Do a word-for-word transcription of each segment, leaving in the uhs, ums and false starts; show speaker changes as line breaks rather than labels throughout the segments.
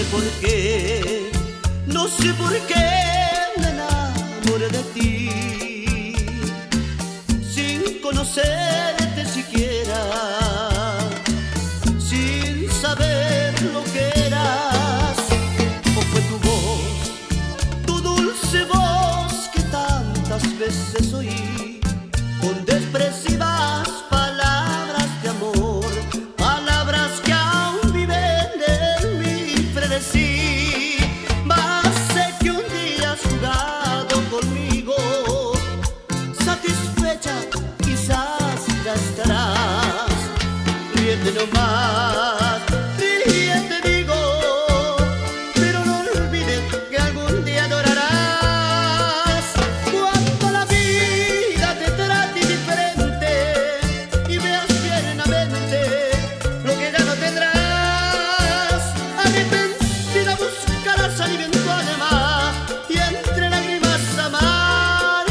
por qué, no sé por qué me enamoré de ti, sin conocerte siquiera, sin saber lo que eras. O fue tu voz, tu dulce voz que tantas veces oí, con despreciadas palabras de amor, palabras que aún viven en mi frenesí. Mas sé que un día has jugado conmigo, satisfecha quizás ya estarás. Ríete nomás, ríete digo, pero no olvides que algún día adorarás. Cuando la vida te trate diferente y veas tiernamente lo que ya no tendrás, arrepentida buscarás alivio en tu alma y entre lágrimas amargas,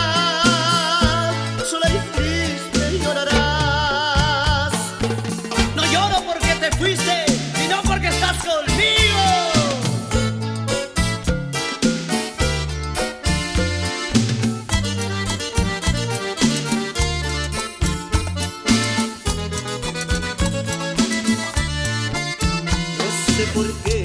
sola y triste llorarás. No lloro porque te fuiste, sino porque estás conmigo. No sé por qué